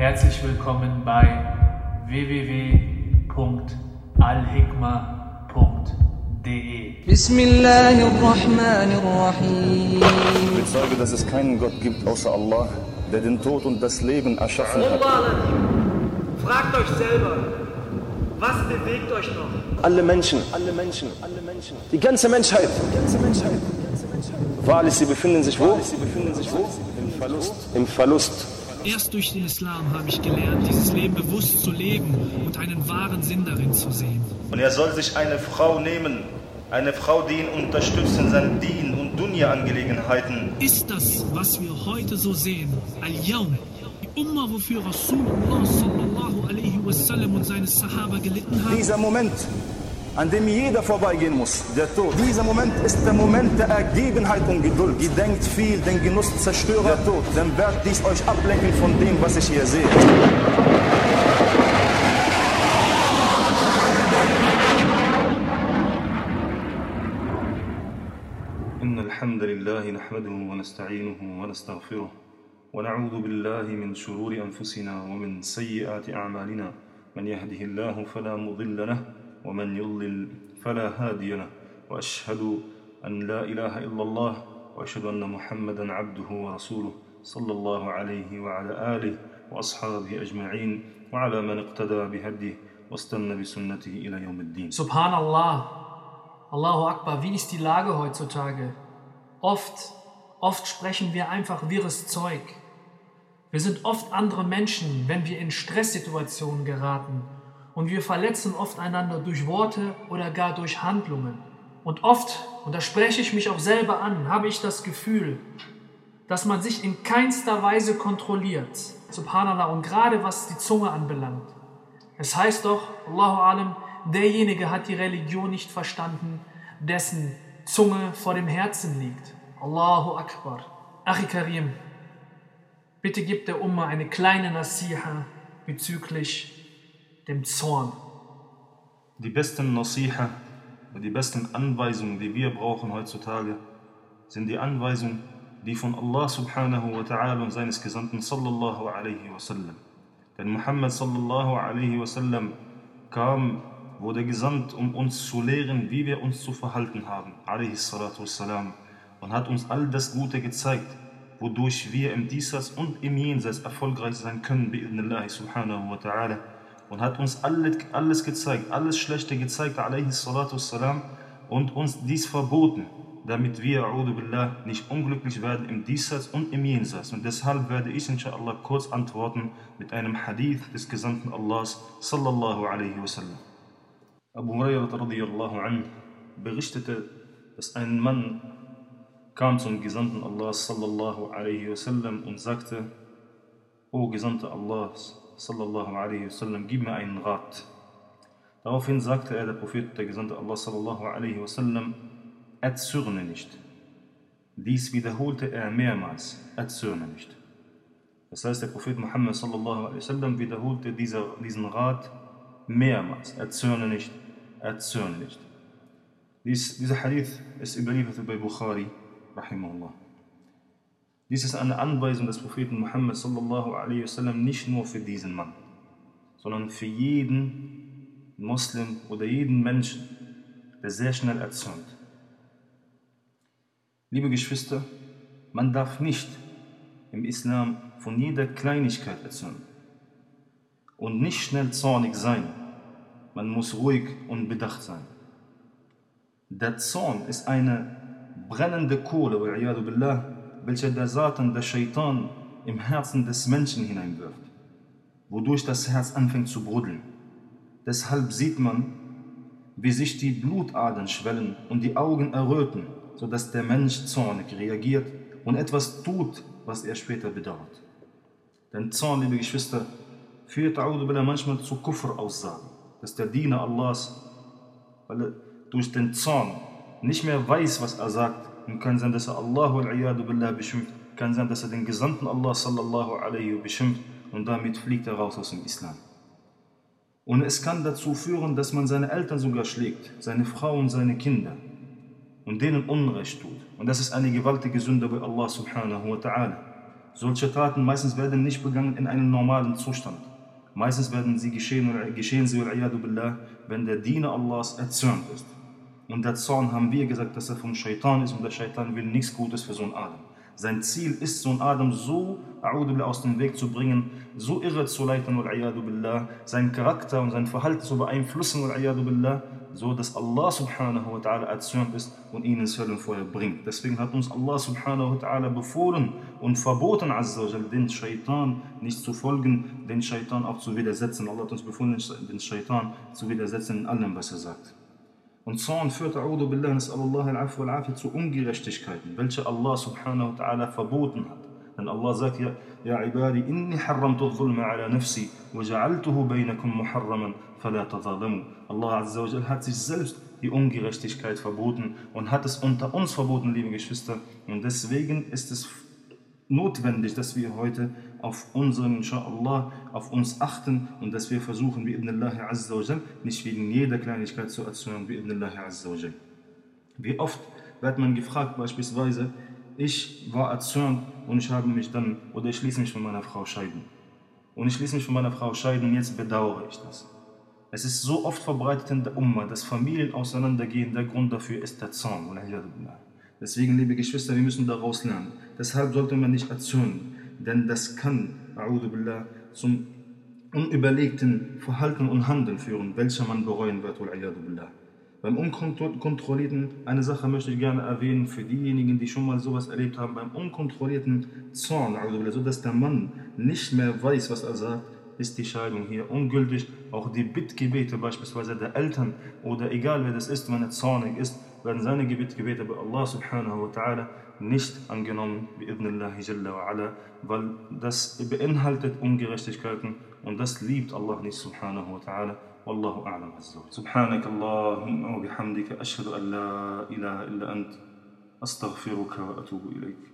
Herzlich willkommen bei www.alhikma.de. Bismillahirrahmanirrahim. Ich bezeuge, dass es keinen Gott gibt außer Allah, der den Tod und das Leben erschaffen hat. Fragt euch selber, was bewegt euch noch? Alle Menschen, die ganze Menschheit. Wahrlich, sie befinden sich wo? Im Verlust. Erst durch den Islam habe ich gelernt, dieses Leben bewusst zu leben und einen wahren Sinn darin zu sehen. Und er soll sich eine Frau nehmen, eine Frau, die ihn unterstützt in seinen Dien- und Dunya-Angelegenheiten. Ist das, was wir heute so sehen, Al-Yawm, die Umma, wofür Rasulullah sallallahu alaihi wasallam und seine Sahaba gelitten haben? Dieser Moment, an dem jeder vorbeigehen muss, der Tod. Dieser Moment ist der Moment der Ergebenheit und Geduld. Gedenkt viel, den Genuss zerstöre der Tod. Dann wird dies euch ablenken von dem, was ich hier sehe. إن الحمد لله نحمده ونستعينه ونستغفره ونعوذ بالله من شرور أنفسنا ومن سيئات أعمالنا من يهده الله فلا مضل له ومن يضلل فلا هادي له وأشهد أن لا إله إلا الله وأشهد أن محمدا عبده ورسوله صلى الله عليه وعلى آله وأصحابه أجمعين وعلى من اقتدى بهديه واستنى بسنته إلى يوم الدين. Subhanallah, Allahu Akbar, wie ist die Lage heutzutage? Oft sprechen wir einfach wirres Zeug. Wir sind oft andere Menschen, wenn wir in Stresssituationen geraten. Und wir verletzen oft einander durch Worte oder gar durch Handlungen. Und oft, und da spreche ich mich auch selber an, habe ich das Gefühl, dass man sich in keinster Weise kontrolliert. Subhanallah, und gerade was die Zunge anbelangt. Es heißt doch, Allahu Alam, derjenige hat die Religion nicht verstanden, dessen Zunge vor dem Herzen liegt. Allahu Akbar. Achi Karim, bitte gib der Umma eine kleine Nasiha bezüglich dem Zorn. Die besten Nasiha, die besten Anweisungen, die wir brauchen heutzutage, sind die Anweisungen, die von Allah subhanahu wa ta'ala und seines Gesandten sallallahu alaihi wasallam. Denn Muhammad sallallahu alaihi wasallam kam, wurde gesandt, um uns zu lehren, wie wir uns zu verhalten haben, alaihi salatu wassalam, und hat uns all das Gute gezeigt, wodurch wir im Diesseits und im Jenseits erfolgreich sein können, bi'idhnillahi subhanahu wa ta'ala. Und hat uns alles gezeigt, alles Schlechte gezeigt, alaihi salatu wassalam, und uns dies verboten, damit wir, a'udhu billah, nicht unglücklich werden im Diesseits und im Jenseits. Und deshalb werde ich, inshallah, kurz antworten mit einem Hadith des Gesandten Allahs, sallallahu alaihi wasallam. Abu Hurairah radiyallahu anhu berichtete, dass ein Mann kam zum Gesandten Allahs, sallallahu alaihi wasallam, und sagte: O Gesandter Allahs, sallallahu alaihi wasallam, gib mir einen Rat. Daraufhin sagte er, der Prophet, der Gesandte Allah, sallallahu alaihi wasallam, erzürne nicht. Dies wiederholte er mehrmals, erzürne nicht. Das heißt, der Prophet Muhammad, sallallahu alaihi wasallam, wiederholte diesen Rat mehrmals, erzürne nicht, erzürne nicht. Dieser Hadith ist überliefert bei Bukhari, rahimahullah. Dies ist eine Anweisung des Propheten Muhammad sallallahu alaihi wasallam nicht nur für diesen Mann, sondern für jeden Muslim oder jeden Menschen, der sehr schnell erzürnt. Liebe Geschwister, man darf nicht im Islam von jeder Kleinigkeit erzürnen und nicht schnell zornig sein. Man muss ruhig und bedacht sein. Der Zorn ist eine brennende Kohle, wa'iyadu billah, welche der Satan, der Shaitan, im Herzen des Menschen hineinwirft, wodurch das Herz anfängt zu brodeln. Deshalb sieht man, wie sich die Blutadern schwellen und die Augen erröten, sodass der Mensch zornig reagiert und etwas tut, was er später bedauert. Denn Zorn, liebe Geschwister, führt manchmal zu Kufr-Aussagen, dass der Diener Allahs, weil er durch den Zorn nicht mehr weiß, was er sagt, und kann sein, dass er Allah wal-iyadu billah beschimpft, kann sein, dass er den Gesandten Allah sallallahu alaihi beschimpft, und damit fliegt er raus aus dem Islam. Und es kann dazu führen, dass man seine Eltern sogar schlägt, seine Frau und seine Kinder, und denen Unrecht tut. Und das ist eine gewaltige Sünde bei Allah subhanahu wa ta'ala. Solche Taten meistens werden nicht begangen in einem normalen Zustand. Meistens werden sie geschehen sie, wenn der Diener Allahs erzürnt ist. Und der Zorn haben wir gesagt, dass er vom Shaitan ist, und der Shaitan will nichts Gutes für Sohn Adam. Sein Ziel ist, Sohn Adam so aus dem Weg zu bringen, so irre zu leiten, seinen Charakter und sein Verhalten zu beeinflussen, so dass Allah subhanahu wa ta'ala erzürnt ist und ihn ins Höllenfeuer bringt. Deswegen hat uns Allah subhanahu wa ta'ala befohlen und verboten, den Shaitan nicht zu folgen, den Shaitan auch zu widersetzen. Allah hat uns befohlen, den Shaitan zu widersetzen in allem, was er sagt. Und Zorn führt zu Ungerechtigkeiten, welche Allah subhanahu wa ta'ala verboten hat. Denn Allah sagt, ja ibadi, inni harramtu dhulma ala nafsi, wa ja'altuhu bainakum muharraman, fala tadhalamu. Allah azza wa jal hat sich selbst die Ungerechtigkeit verboten und hat es unter uns verboten, liebe Geschwister. Und deswegen ist es notwendig, dass wir heute auf unseren, inshallah, auf uns achten und dass wir versuchen, bi'idnillahi azza wa jal, nicht wegen jeder Kleinigkeit zu erzürnen, bi'idnillahi azza wa jal. Wie oft wird man gefragt, beispielsweise, ich war erzürnt und ich ließ mich von meiner Frau scheiden. Und ich ließ mich von meiner Frau scheiden und jetzt bedauere ich das. Es ist so oft verbreitet in der Umma, dass Familien auseinandergehen, der Grund dafür ist der Zorn. Deswegen, liebe Geschwister, wir müssen daraus lernen. Deshalb sollte man nicht erzürnen, denn das kann, zum unüberlegten Verhalten und Handeln führen, welcher man bereuen wird. Beim unkontrollierten, eine Sache möchte ich gerne erwähnen, für diejenigen, die schon mal sowas erlebt haben, beim unkontrollierten Zorn, so dass der Mann nicht mehr weiß, was er sagt, ist die Scheidung hier ungültig. Auch die Bittgebete beispielsweise der Eltern oder egal wer das ist, wenn er zornig ist, werden seine Bittgebete bei Allah subhanahu wa ta'ala nicht angenommen, bi'idnillahi jalla wa ala, weil das beinhaltet Ungerechtigkeiten und das liebt Allah nicht subhanahu wa ta'ala. Wallahu a'lam azza wa jalla. Subhanak Allahumma wa bihamdika ashhadu an la ilaha illa ant astaghfiruka wa atubu ilayk.